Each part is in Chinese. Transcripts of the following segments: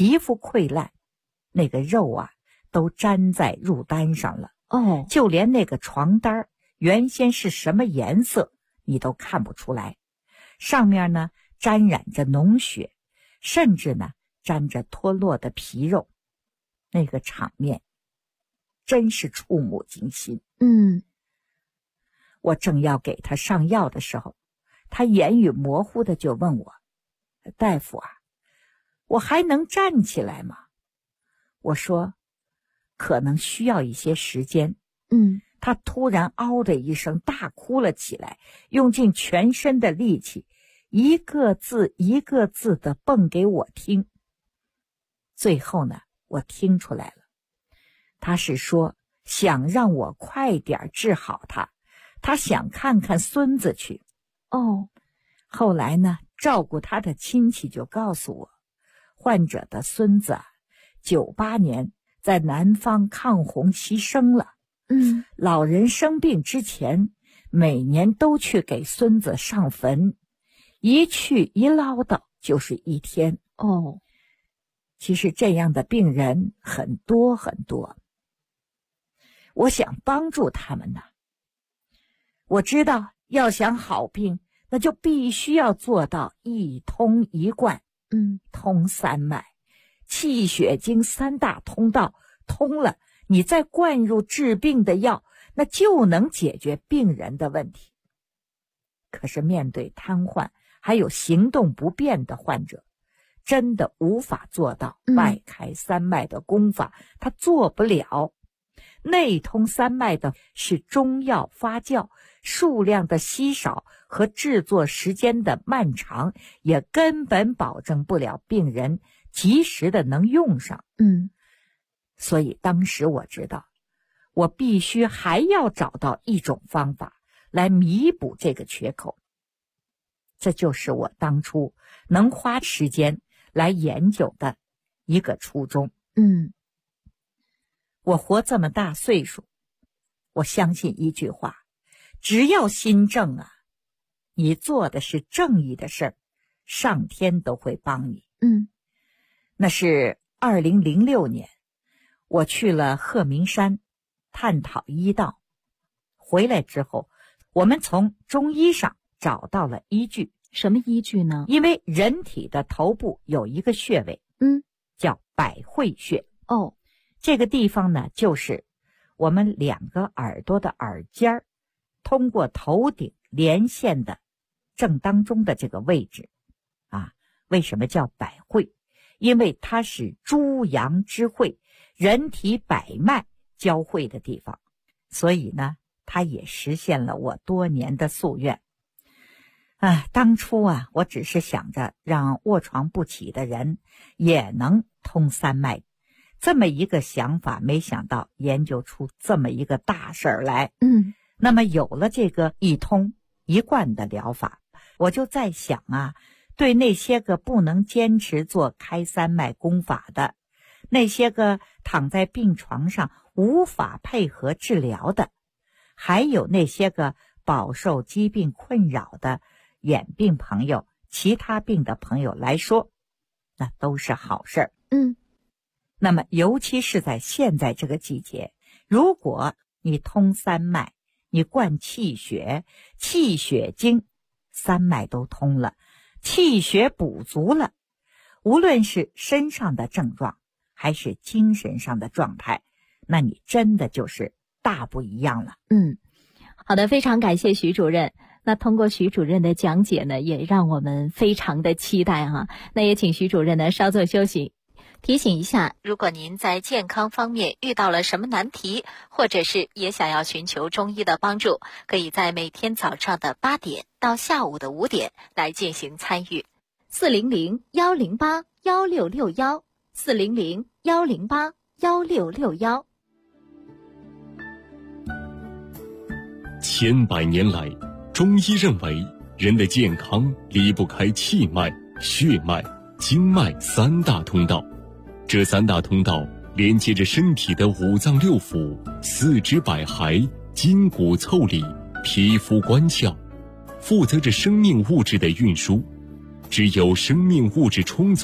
皮肤溃烂，那个肉啊都粘在褥单上了。 哦， 就连那个床单原先是什么颜色你都看不出来，上面呢沾染着脓血，甚至呢沾着脱落的皮肉，那个场面真是触目惊心。我正要给他上药的时候，他言语模糊的就问我：大夫啊，我还能站起来吗？我说可能需要一些时间。他突然嗷的一声大哭了起来，用尽全身的力气，一个字一个字的蹦给我听。最后呢，我听出来了，他是说想让我快点治好他想看看孙子去。后来呢，照顾他的亲戚就告诉我，患者的孙子98年在南方抗洪牺牲了。老人生病之前，每年都去给孙子上坟，一去一唠叨就是1天。其实这样的病人很多很多，我想帮助他们呢。我知道要想好病，那就必须要做到一通一贯。通三脉，气血经3大通道通了，你再灌入治病的药，那就能解决病人的问题。可是面对瘫痪还有行动不便的患者，真的无法做到外开三脉的功法，他做不了。内通三脉的是中药发酵，数量的稀少和制作时间的漫长，也根本保证不了病人及时的能用上。所以当时我知道，我必须还要找到一种方法来弥补这个缺口。这就是我当初能花时间来研究的一个初衷。我活这么大岁数，我相信一句话，只要心正你做的是正义的事儿，上天都会帮你。那是2006年，我去了鹤鸣山探讨医道，回来之后，我们从中医上找到了依据。 什么依据呢？ 因为人体的头部有一个穴位，叫百会穴。这个地方呢，就是我们2个耳朵的耳尖通过头顶连线的正当中的这个位置为什么叫百会？因为它是诸阳之会，人体百脉交汇的地方，所以呢，它也实现了我多年的夙愿。当初我只是想着让卧床不起的人也能通三脉，这么一个想法，没想到研究出这么一个大事儿来。那么有了这个一通一贯的疗法，我就在想对那些个不能坚持做开三脉功法的，那些个躺在病床上无法配合治疗的，还有那些个饱受疾病困扰的眼病朋友、其他病的朋友来说，那都是好事儿。那么尤其是在现在这个季节，如果你通三脉，你灌气血，气血经三脉都通了，气血补足了，无论是身上的症状还是精神上的状态，那你真的就是大不一样了。 好的，非常感谢徐主任。那通过徐主任的讲解呢，也让我们非常的期待那也请徐主任呢稍作休息。提醒一下，如果您在健康方面遇到了什么难题，或者是也想要寻求中医的帮助，可以在每天早上的8点到下午的5点来进行参与。400-108-1661 400-108-1661。 千百年来，中医认为人的健康离不开气脉、血脉、经脉3大通道。这3大通道连接着身体的5脏6腑、四肢百骸、筋骨腠理、皮肤关窍，负责着生命物质的运输。只有生命物质充足，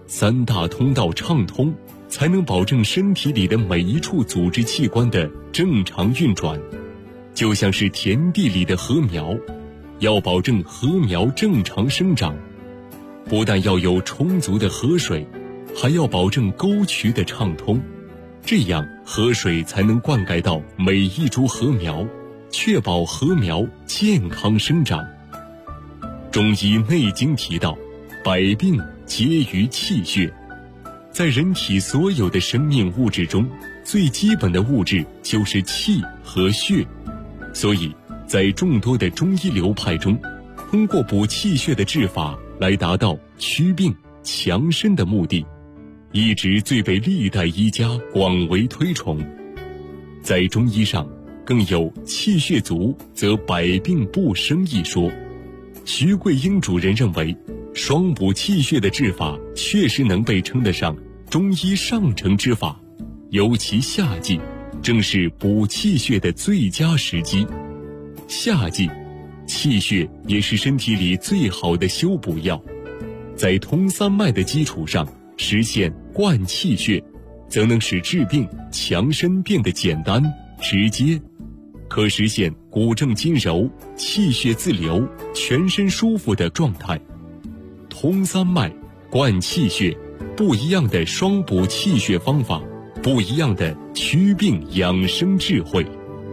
三大通道畅通，才能保证身体里的每一处组织器官的正常运转。就像是田地里的禾苗，要保证禾苗正常生长，不但要有充足的河水，还要保证沟渠的畅通，这样河水才能灌溉到每一株禾苗，确保禾苗健康生长。中医《内经》提到，百病皆于气血。在人体所有的生命物质中，最基本的物质就是气和血。所以在众多的中医流派中，通过补气血的治法来达到祛病强身的目的，一直最被历代医家广为推崇。在中医上更有气血足则百病不生一说。徐桂英主任认为，双补气血的治法确实能被称得上中医上乘之法，尤其夏季正是补气血的最佳时机。夏季气血也是身体里最好的修补药，在通三脉的基础上实现灌气血，则能使治病强身变得简单直接，可实现骨正筋柔、气血自流、全身舒服的状态。通三脉、灌气血，不一样的双补气血方法，不一样的祛病养生智慧。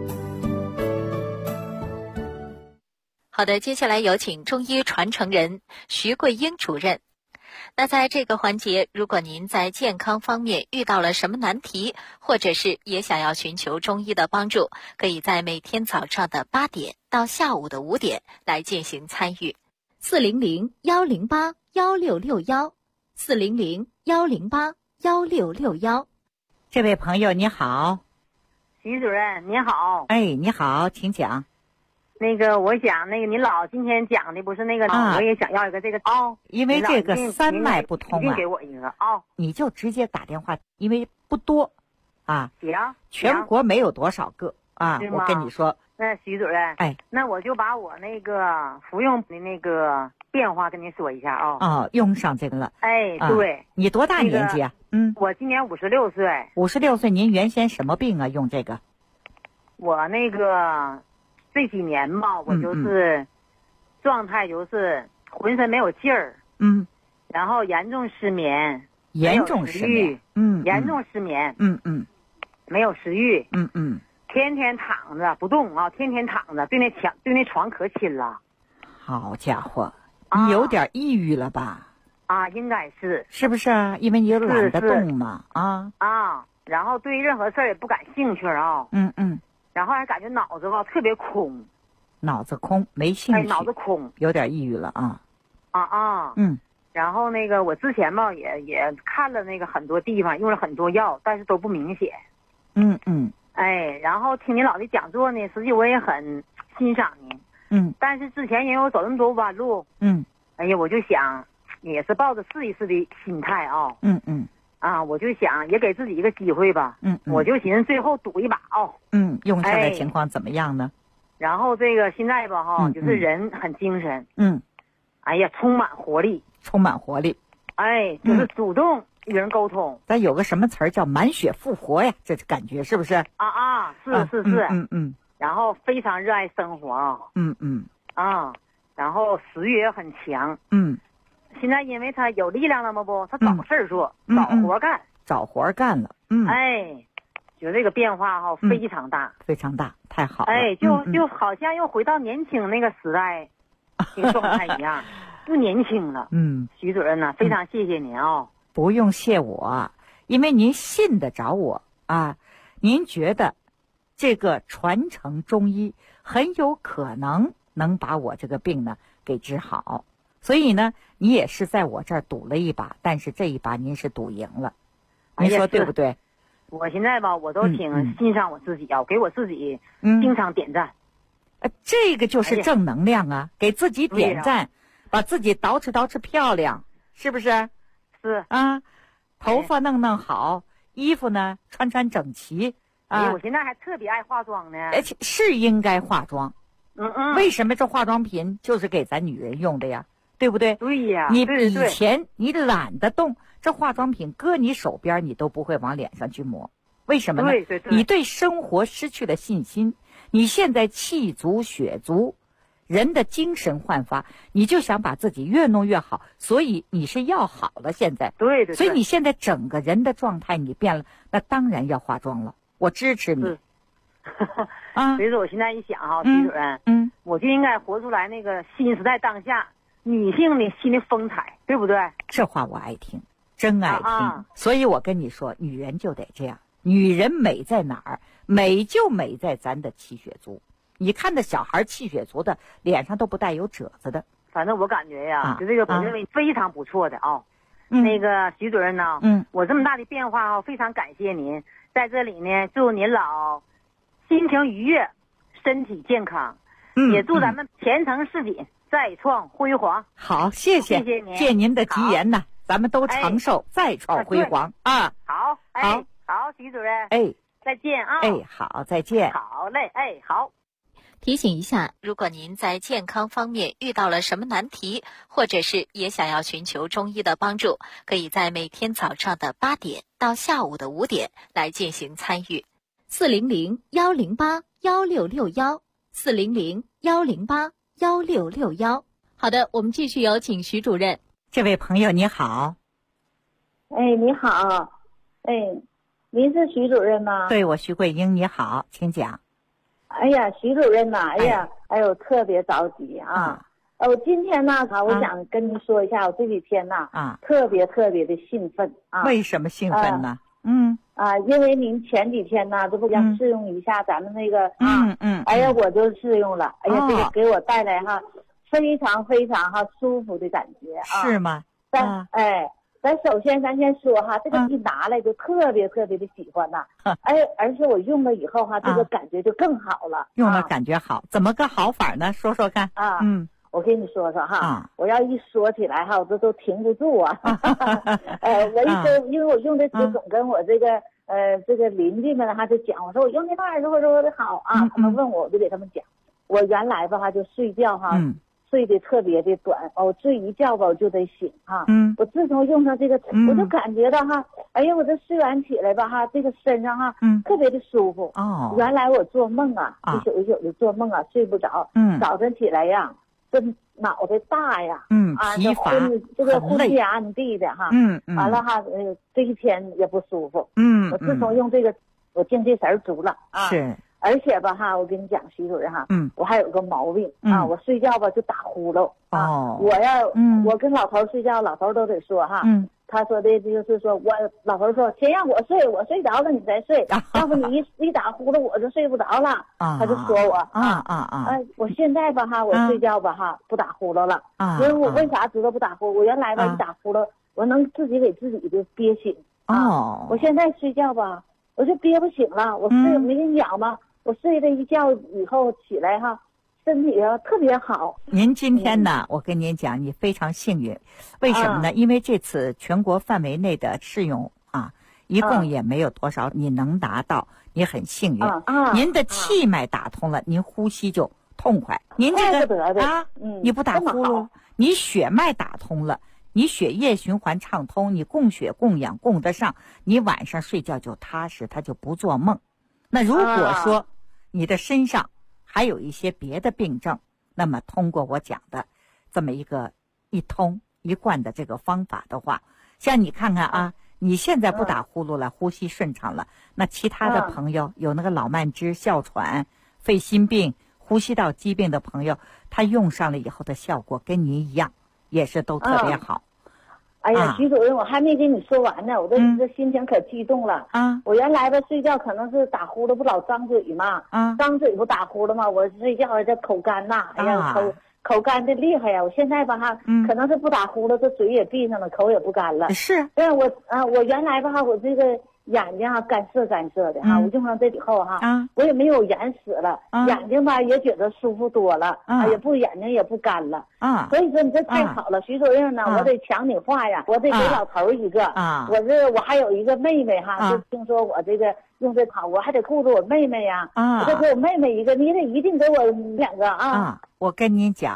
好的，接下来有请中医传承人徐桂英主任。那在这个环节，如果您在健康方面遇到了什么难题，或者是也想要寻求中医的帮助，可以在每天早上的8点到下午的5点来进行参与。400-108-1661，400-108-1661。 这位朋友你好。 徐主任你好。 哎，你好，请讲。 我想您老今天讲的不是我也想要一个这个因为这个三脉不通一定给我一个你就直接打电话，因为不多行， 全国没有多少个我跟你说。 那徐主任，那我就把我服用的变化跟您说一下用上这个了。 对。 你多大年纪啊？ 我今年56岁。 56岁，您原先什么病啊？用这个？ 我这几年吧，我就是状态就是浑身没有劲儿，然后严重失眠，严重失眠，没有食欲，天天躺着不动天天躺着，对那床可亲了。 好家伙，你有点抑郁了吧？ 应该是。 是不是啊？因为你懒得动嘛。 然后对任何事儿也不感兴趣然后还感觉脑子特别空。 脑子空，没兴趣。 脑子空， 有点抑郁了然后我之前也看了很多地方，用了很多药，但是都不明显。然后听您老的讲座呢，实际我也很欣赏您。但是之前因为我走那么多弯路，我就想也是抱着试一试的心态我就想也给自己一个机会吧。我就寻思最后赌一把用上的情况怎么样呢？ 然后现在吧就是人很精神。充满活力。就是主动与人沟通。 咱有个什么词儿叫满血复活呀？这感觉是不是？ 是。然后非常热爱生活然后食欲也很强。现在因为他有力量了嘛他找事儿做， 找活干了。 觉得这个变化非常大， 非常大，太好了。 就好像又回到年轻那个时代这个状态一样，不年轻了。徐主任呢，非常谢谢您不用谢我，因为您信得着我您觉得这个传承中医很有可能能把我这个病呢给治好，所以呢你也是在我这儿赌了一把，但是这一把您是赌赢了。您说对不对？ 我现在吧我都挺欣赏我自己给我自己经常点赞。 这个就是正能量给自己点赞，把自己捯饬漂亮，是不是？ 是头发弄好，衣服呢穿整齐我现在还特别爱化妆呢。是应该化妆。为什么这化妆品就是给咱女人用的呀？ 对不对？ 对呀， 你以前你懒得动，这化妆品搁你手边你都不会往脸上去抹，为什么呢？ 对， 你对生活失去了信心，你现在气足血足，人的精神焕发，你就想把自己越弄越好，所以你是要好了现在。 对， 所以你现在整个人的状态你变了，那当然要化妆了，我支持你。 所以说我现在一想哈，徐主任，我就应该活出来那个新时代当下女性的新的风采，对不对？ 这话我爱听，真爱听。所以我跟你说，女人就得这样。女人美在哪儿？美就美在咱的气血足。你看那小孩气血足的，脸上都不带有褶子的。 反正我感觉呀，就这个我认为非常不错的啊。那个徐主任呢，我这么大的变化啊，非常感谢您。在这里呢，祝您老心情愉悦，身体健康，也祝咱们前程似锦，再创辉煌。 好，谢谢您，借您的吉言呐，咱们都长寿，再创辉煌啊！ 好，好，徐主任，再见啊！ 好，再见。 好嘞，好。 提醒一下，如果您在健康方面遇到了什么难题，或者是也想要寻求中医的帮助，可以在每天早上的8点到下午的5点来进行参与。400-108-1661，400-108-1661。好的，我们继续有请徐主任。 这位朋友你好。 你好。您是徐主任吗？ 对，我徐桂英，你好，请讲。 哎呀，徐主任呐，我特别着急啊！我今天呢，我想跟您说一下，我这几天呐，特别的兴奋啊！ 为什么兴奋呢？ 因为您前几天呢，这不想试用一下咱们那个我就试用了，这个给我带来非常舒服的感觉啊！ 是吗？ 咱首先咱先说这个一拿来就特别的喜欢呐，而且我用了以后这个感觉就更好了。 用了感觉好，怎么个好法呢？说说看。 我跟你说说我要一说起来我这都停不住啊。我一说，因为我用的总跟我这个邻居们就讲，我说我用这玩意儿说的好啊，他们问我就给他们讲。我原来就睡觉睡得特别的短，我睡一觉我就得醒我自从用上这个，我就感觉到我这睡完起来这个身上特别的舒服。原来我做梦一宿一宿的做梦睡不着，早晨起来这脑袋大呀， 疲乏， 这个昏天暗地的完了这一天也不舒服。我自从用这个，我精气神足了是。 而且我跟你讲，徐主任我还有个毛病我睡觉就打呼噜我跟老头睡觉，老头都得说他说的就是说我老头说先让我睡，我睡着了你再睡，要不你一打呼噜我就睡不着了他就说我我现在我睡觉不打呼噜了因为我为啥知道不打呼噜？我原来一打呼噜我能自己给自己就憋醒我现在睡觉我就憋不醒了，我睡没跟你讲吗？我睡了一觉以后起来身体特别好。 您今天呢，我跟您讲，你非常幸运，为什么呢？因为这次全国范围内的试用一共也没有多少，你能拿到，你很幸运。您的气脉打通了，您呼吸就痛快。您这个你不打呼噜，你血脉打通了，你血液循环畅通，你供血供氧供得上，你晚上睡觉就踏实，他就不做梦。那如果说你的身上还有一些别的病症，那么通过我讲的这么一个一通一贯的这个方法的话，像你看看你现在不打呼噜了，呼吸顺畅了，那其他的朋友有那个老慢支、哮喘、肺心病、呼吸道疾病的朋友，他用上了以后的效果跟您一样，也是都特别好。 哎呀，徐主任，我还没跟你说完呢，我这心情可激动了。我原来睡觉可能是打呼噜不老张嘴嘛，张嘴不打呼噜嘛，我睡觉这口干口干的厉害呀。我现在可能是不打呼噜，这嘴也闭上了，口也不干了。 是， 但我原来我这个眼睛干涩的我用上这以后我也没有眼屎了，眼睛也觉得舒服多了眼睛也不干了所以说你这太好了，徐主任呢我得抢你话呀，我得给老头一个我还有一个妹妹就听说我这个用这好，我还得顾着我妹妹呀我再给我妹妹一个，你得一定给我2个我跟您讲，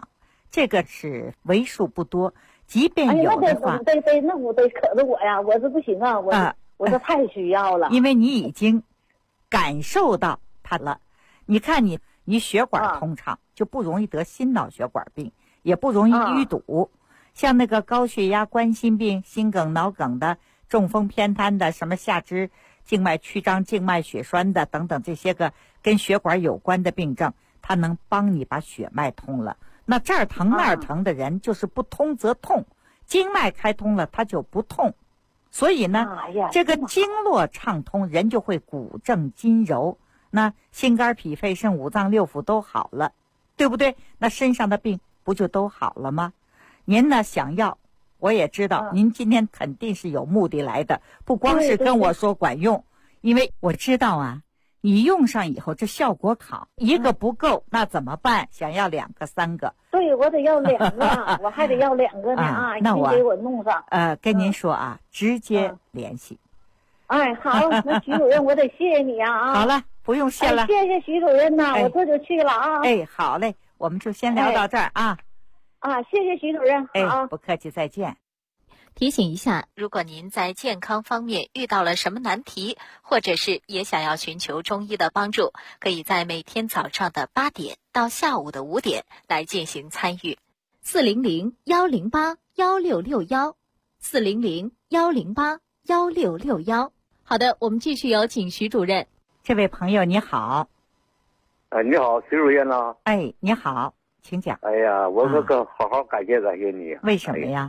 这个是为数不多。即便有的话， 那我得可着我呀，我这不行啊，我这太需要了。 因为你已经感受到它了。你看你血管通畅，就不容易得心脑血管病，也不容易淤堵。像那个高血压、冠心病、心梗、脑梗的、中风偏瘫的、什么下肢静脉曲张、静脉血栓的等等，这些个跟血管有关的病症，它能帮你把血脉通了。那这儿疼那儿疼的人，就是不通则痛，经脉开通了，它就不痛。所以呢，这个经络畅通，人就会骨正筋柔，那心肝脾肺肾五脏六腑都好了，对不对？那身上的病不就都好了吗？您呢想要，我也知道您今天肯定是有目的来的，不光是跟我说管用，因为我知道啊，你用上以后这效果好，一个不够，那怎么办？想要2个3个？ 对，我得要2个，我还得要2个呢那我给我弄上。 跟您说啊，直接联系。 哎，好，那徐主任，我得谢谢你啊！ 好了，不用谢了。 谢谢徐主任呐，我这就去了啊！ 好嘞，我们就先聊到这儿啊！ 谢谢徐主任。 不客气，再见。 提醒一下，如果您在健康方面遇到了什么难题，或者是也想要寻求中医的帮助，可以在每天早上的8点到下午的5点来进行参与。400-108-1661，400-108-1661。好的，我们继续有请徐主任。 这位朋友你好。 你好，徐主任呐。 你好，请讲。 哎呀，我可好好感谢你。 为什么呀？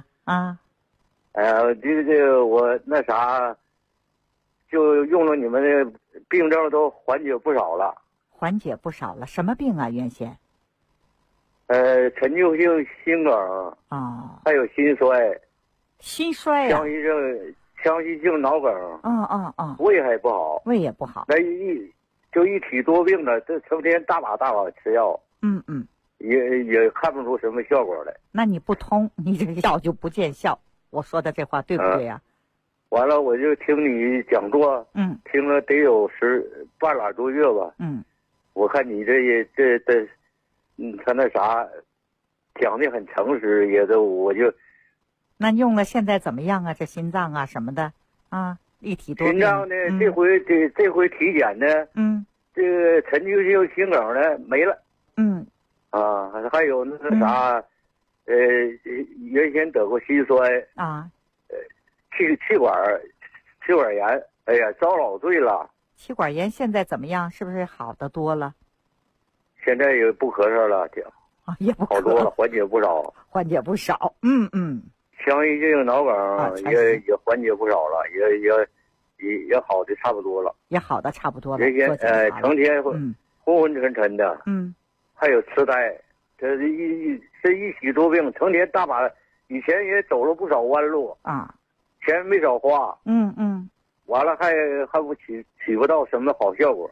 这我那啥，就用了你们的病症都缓解不少了。 缓解不少了？什么病啊？原先？ 陈旧性心梗还有心衰。 心衰呀？腔隙性脑梗。胃还不好。 胃也不好。 那一体多病了，这成天大把吃药。也看不出什么效果来。那你不通，你这个药就不见效。我说的这话对不对呀？完了，我就听你讲座，听了得有半拉多月吧。我看你他那啥，讲的很诚实，也都我就。那用了现在怎么样啊？这心脏啊什么的一体多病。心脏呢，这回体检呢，这个陈旧性心梗呢没了。还有那个啥。原先得过心衰气管炎，哎呀，遭老罪了。气管炎现在怎么样？是不是好得多了？现在也不咳嗽了，也不好多了，缓解不少。腔隙性脑梗也缓解不少了，也好的差不多了。原先成天昏昏沉沉的，还有痴呆。这一体多病，成天大把，以前也走了不少弯路钱没少花，完了还不起不到什么好效果。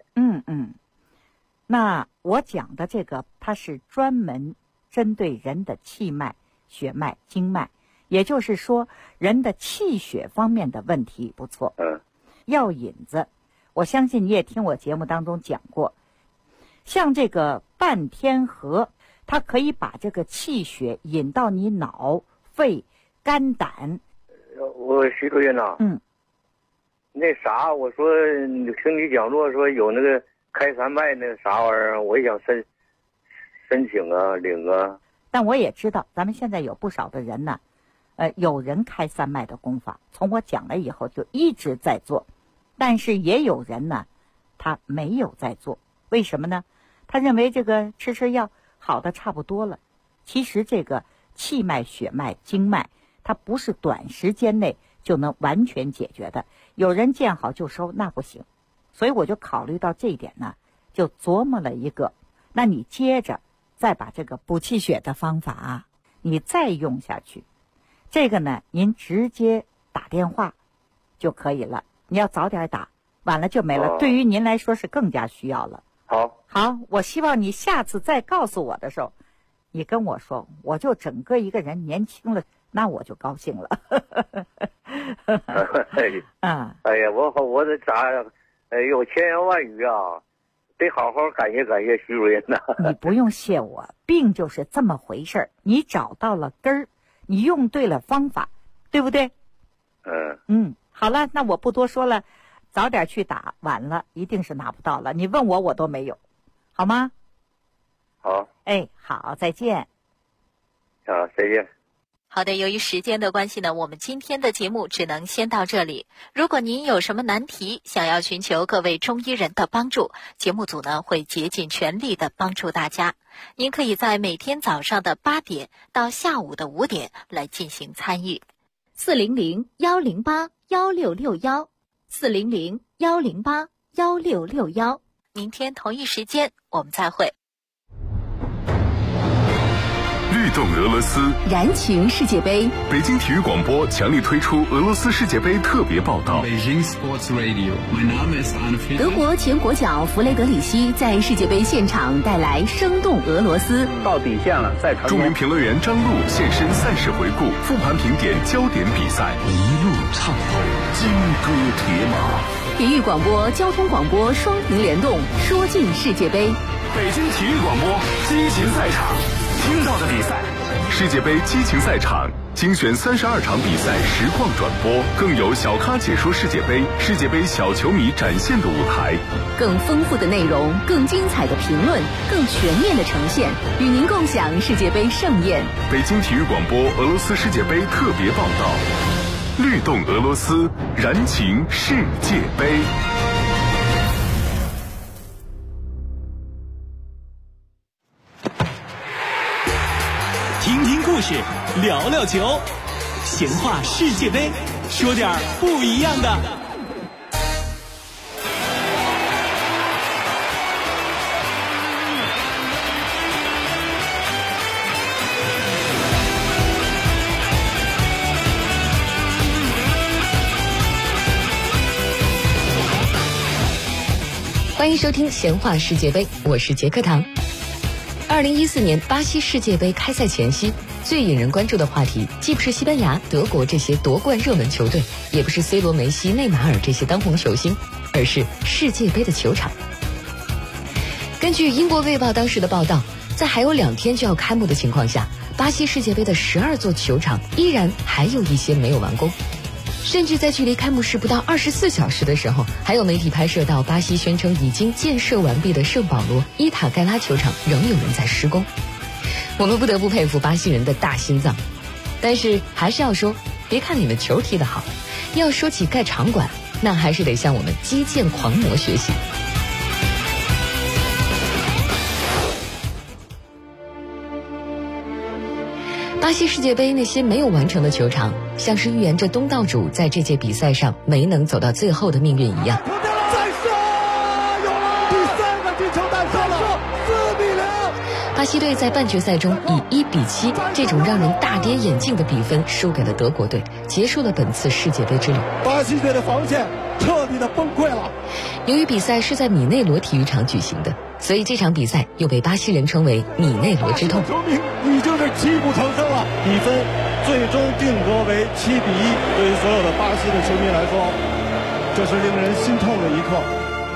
那我讲的这个，它是专门针对人的气脉、血脉、经脉，也就是说人的气血方面的问题不错。药引子，我相信你也听我节目当中讲过，像这个半天河。它可以把这个气血引到你脑、肺、肝胆。徐主任呐，那啥，我说听你讲座说有那个开山脉那个啥玩意儿，我也想申请领啊。但我也知道，咱们现在有不少的人呢，有人开山脉的功法，从我讲了以后就一直在做，但是也有人呢，他没有在做，为什么呢？他认为这个吃药。好的差不多了，其实这个气脉、血脉、经脉，它不是短时间内就能完全解决的。有人见好就收，那不行。所以我就考虑到这一点呢，就琢磨了一个。那你接着再把这个补气血的方法你再用下去。这个呢，您直接打电话就可以了。你要早点打，晚了就没了。对于您来说是更加需要了。好，我希望你下次再告诉我的时候，你跟我说，我就整个一个人年轻了，那我就高兴了。哎呀，我这咋有千言万语得好好感谢徐主任呐。 你不用谢我，病就是这么回事儿，你找到了根儿，你用对了方法，对不对？好了，那我不多说了，早点去打，晚了一定是拿不到了。你问我都没有，好吗？ 好。 好，再见。 好，再见。 好的，由于时间的关系呢，我们今天的节目只能先到这里。如果您有什么难题，想要寻求各位中医人的帮助，节目组呢会竭尽全力的帮助大家。您可以在每天早上的8点到下午的5点来进行参与。400-108-1661，400-108-1661。明天同一时间我们再会。 律动俄罗斯， 燃情世界杯。 北京体育广播强力推出俄罗斯世界杯特别报道。 德国前国脚弗雷德里希在世界杯现场带来生动俄罗斯。 到底线了，再传。 著名评论员张璐现身赛事回顾，复盘评点焦点比赛，一路畅游，金戈铁马。 体育广播、交通广播双屏联动，说尽世界杯。 北京体育广播激情赛场，听到的比赛，世界杯激情赛场精选32场比赛实况转播，更有小咖解说世界杯，世界杯小球迷展现的舞台， 更丰富的内容，更精彩的评论，更全面的呈现，与您共享世界杯盛宴。 北京体育广播俄罗斯世界杯特别报道，律动俄罗斯，燃情世界杯。 听听故事，聊聊球，闲话世界杯，说点不一样的。 欢迎收听闲话世界杯，我是杰克唐。2014年巴西世界杯开赛前夕，最引人关注的话题既不是西班牙、德国这些夺冠热门球队，也不是 C 罗、梅西、内马尔这些当红球星，而是世界杯的球场。根据英国卫报当时的报道，在还有2天就要开幕的情况下，巴西世界杯的12座球场依然还有一些没有完工。甚至在距离开幕式不到24小时的时候，还有媒体拍摄到巴西宣称已经建设完毕的圣保罗伊塔盖拉球场仍有人在施工。我们不得不佩服巴西人的大心脏，但是还是要说，别看你们球踢得好，要说起盖场馆，那还是得向我们基建狂魔学习。巴西世界杯那些没有完成的球场，像是预言着东道主在这届比赛上没能走到最后的命运一样。 再射，有了第3个进球诞生了，4比0。 巴西队在半决赛中以1比7这种让人大跌眼镜的比分输给了德国队，结束了本次世界杯之旅。 巴西队的防线彻底的崩溃了。 由于比赛是在米内罗体育场举行的，所以这场比赛又被巴西人称为米内罗之痛。 球迷已经是泣不成声了，比分最终定格为7比1。对于所有的巴西的球迷来说，这是令人心痛的一刻。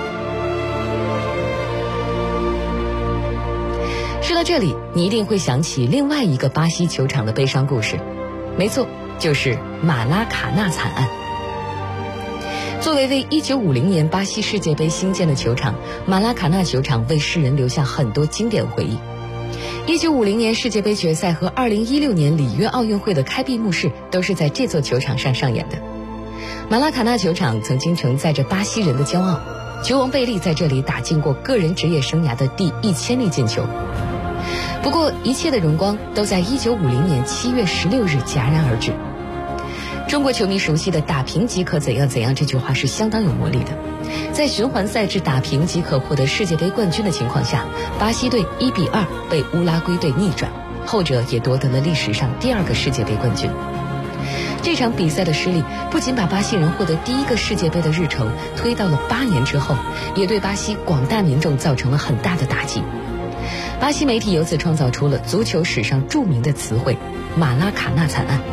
说到这里，你一定会想起另外一个巴西球场的悲伤故事，没错，就是马拉卡纳惨案。作为1950年巴西世界杯兴建的球场，马拉卡纳球场为世人留下很多经典回忆。1950年世界杯决赛和2016年里约奥运会的开闭幕式都是在这座球场上上演的。马拉卡纳球场曾经承载着巴西人的骄傲，球王贝利在这里打进过个人职业生涯的第1000粒进球。不过一切的荣光都在1950年7月16日戛然而止。中国球迷熟悉的打平即可怎样怎样这句话是相当有魔力的。在循环赛制打平即可获得世界杯冠军的情况下，巴西队1比2被乌拉圭队逆转，后者也夺得了历史上第2个世界杯冠军。这场比赛的失利不仅把巴西人获得第1个世界杯的日程推到了8年之后，也对巴西广大民众造成了很大的打击。巴西媒体由此创造出了足球史上著名的词汇——马拉卡纳惨案。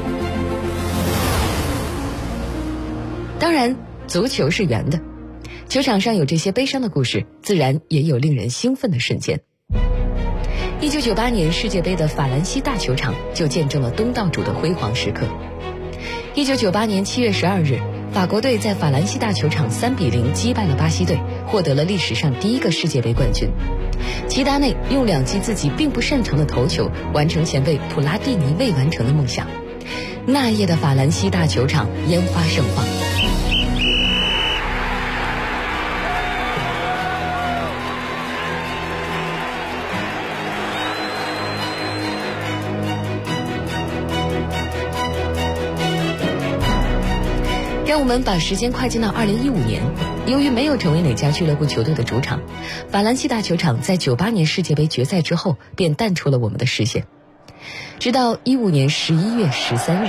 当然，足球是圆的。 球场上有这些悲伤的故事，自然也有令人兴奋的瞬间。1998年世界杯的法兰西大球场就见证了东道主的辉煌时刻。1998年7月12日，法国队在法兰西大球场3-0击败了巴西队，获得了历史上第一个世界杯冠军。齐达内用2记自己并不擅长的头球，完成前辈普拉蒂尼未完成的梦想。那夜的法兰西大球场烟花盛放。让我们把时间快进到2015年，由于没有成为哪家俱乐部球队的主场，法兰西大球场在98年世界杯决赛之后便淡出了我们的视线。直到15年11月13日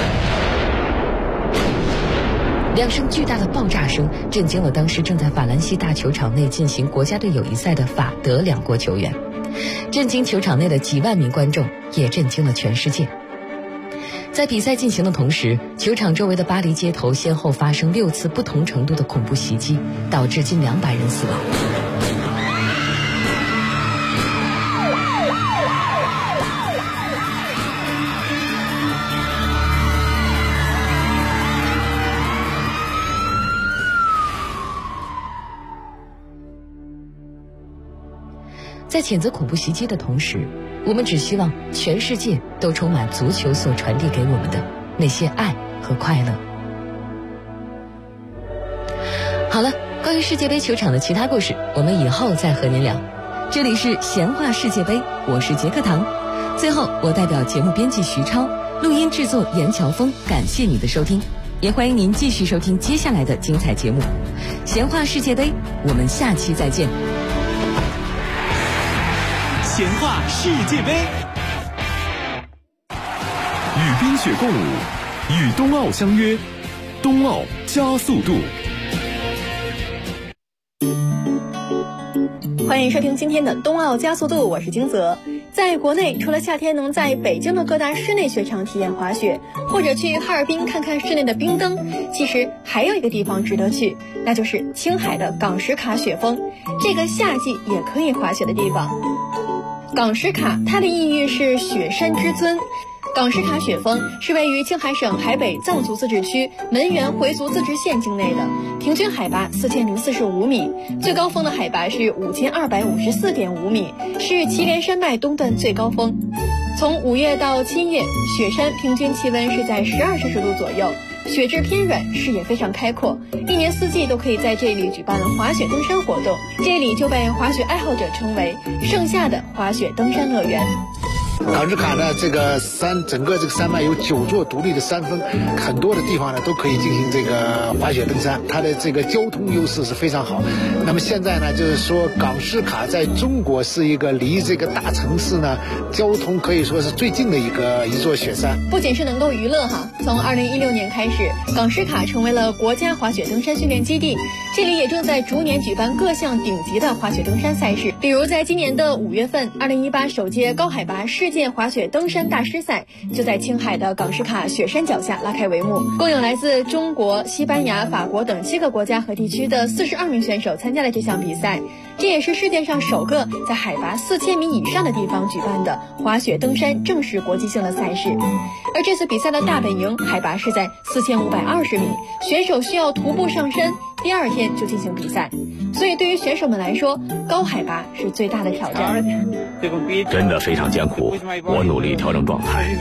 ，2声巨大的爆炸声震惊了当时正在法兰西大球场内进行国家队友谊赛的法德2国球员，震惊球场内的几万名观众，也震惊了全世界。在比赛进行的同时，球场周围的巴黎街头先后发生6次不同程度的恐怖袭击，导致近200人死亡。在谴责恐怖袭击的同时，我们只希望全世界都充满足球所传递给我们的那些爱和快乐。好了，关于世界杯球场的其他故事，我们以后再和您聊。这里是闲话世界杯，我是杰克堂。最后，我代表节目编辑徐超，录音制作严乔峰，感谢你的收听，也欢迎您继续收听接下来的精彩节目。闲话世界杯，我们下期再见。 闲话世界杯， 与冰雪共舞，与冬奥相约，冬奥加速度。 欢迎收听今天的冬奥加速度，我是金泽。在国内，除了夏天能在北京的各大室内雪场体验滑雪，或者去哈尔滨看看室内的冰灯，其实还有一个地方值得去，那就是青海的港什卡雪峰，这个夏季也可以滑雪的地方。港什卡，它的意喻是雪山之尊。港什卡雪峰是位于青海省海北藏族自治区门源回族自治县境内的，平均海拔4045米，最高峰的海拔是5254.5米，是祁连山脉东段最高峰。从5月到7月，雪山平均气温是在12摄氏度左右，雪质偏软，视野非常开阔，一年四季都可以在这里举办滑雪登山活动，这里就被滑雪爱好者称为盛夏的滑雪登山乐园。 港什卡呢，这个整个这个山脉有9座独立的山峰，很多的地方呢都可以进行这个滑雪登山，它的这个交通优势是非常好。那么现在呢，就是说港什卡在中国是一个离这个大城市呢交通可以说是最近的一座雪山。 不仅是能够娱乐哈，从2016年开始，港什卡成为了国家滑雪登山训练基地，这里也正在逐年举办各项顶级的滑雪登山赛事。比如在今年的5月份，2018首届高海拔世界滑雪登山大师赛就在青海的港什卡雪山脚下拉开帷幕，共有来自中国、西班牙、法国等7个国家和地区的42名选手参加了这项比赛，这也是世界上首个在海拔4000米以上的地方举办的滑雪登山正式国际性的赛事。而这次比赛的大本营海拔是在4520米，选手需要徒步上山，第2天就进行比赛，所以对于选手们来说，高海拔是最大的挑战。 真的非常艰苦，我努力调整状态，